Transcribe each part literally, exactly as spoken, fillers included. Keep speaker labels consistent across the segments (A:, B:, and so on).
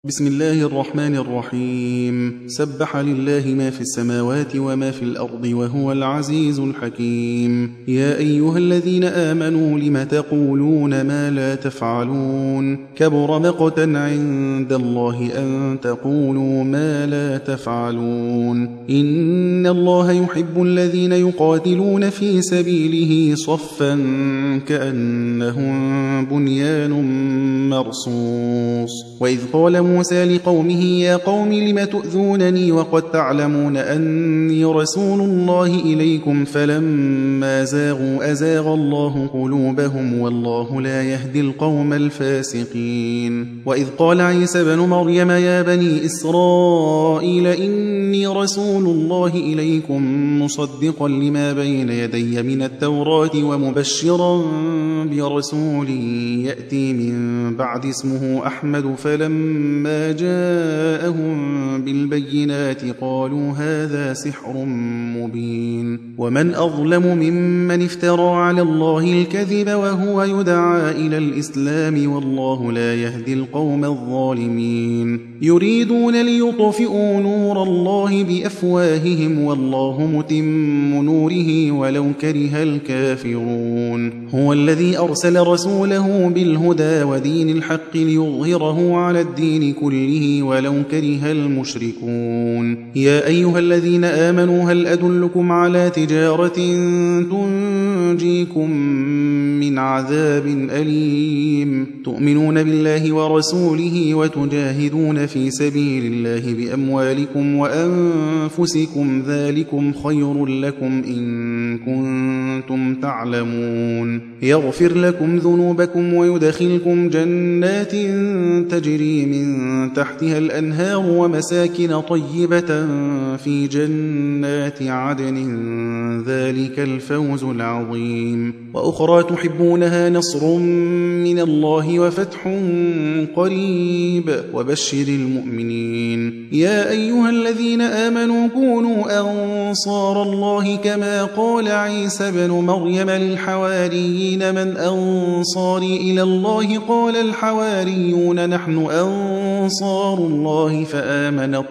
A: بسم الله الرحمن الرحيم. سبح لله ما في السماوات وما في الأرض وهو العزيز الحكيم. يا أيها الذين آمنوا لم تقولون ما لا تفعلون؟ كبر مقتا عند الله أن تقولوا ما لا تفعلون. إن الله يحب الذين يقاتلون في سبيله صفا كأنهم بنيان مرصوص. وإذ قال موسى لقومه يا قوم لم تؤذونني وقد تعلمون أني رسول الله إليكم فلما زاغوا أزاغ الله قلوبهم والله لا يهدي القوم الفاسقين. وإذ قال عيسى بن مريم يا بني إسرائيل إني رسول الله إليكم مصدقا لما بين يدي من التوراة ومبشرا برسول يأتي من بعد اسمه أحمد فلما ما جاءهم بالبينات قالوا هذا سحر مبين. ومن أظلم ممن افترى على الله الكذب وهو يدعى إلى الإسلام والله لا يهدي القوم الظالمين. يريدون ليطفئوا نور الله بأفواههم والله متم نوره ولو كره الكافرون. هو الذي أرسل رسوله بالهدى ودين الحق ليظهره على الدين كله ولو كره المشركون. يا أيها الذين آمنوا هل أدلكم على تجارة تنجيكم من عذاب أليم تؤمنون بالله ورسوله وتجاهدون في سبيل الله بأموالكم وأنفسكم ذلكم خير لكم إن كنتم تعلمون. يغفر لكم ذنوبكم ويدخلكم جنات تجري من تحتها الأنهار ومساكن طيبة في جنات عدن ذلك الفوز العظيم. وأخرى تحبونها نصر من الله وفتح قريب وبشر المؤمنين. يا أيها الذين آمنوا كونوا أنصار الله كما قال عيسى بن مريم للحواريين من أنصاري إلى الله قال الحواريون نحن أنصار الله فآمنت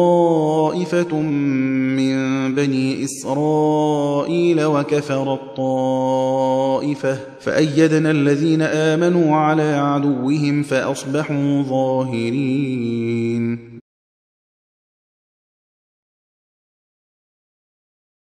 A: طائفة من بني إسرائيل وكفرت طائفة فأيدنا الذين آمنوا على عدوهم فأصبحوا ظاهرين.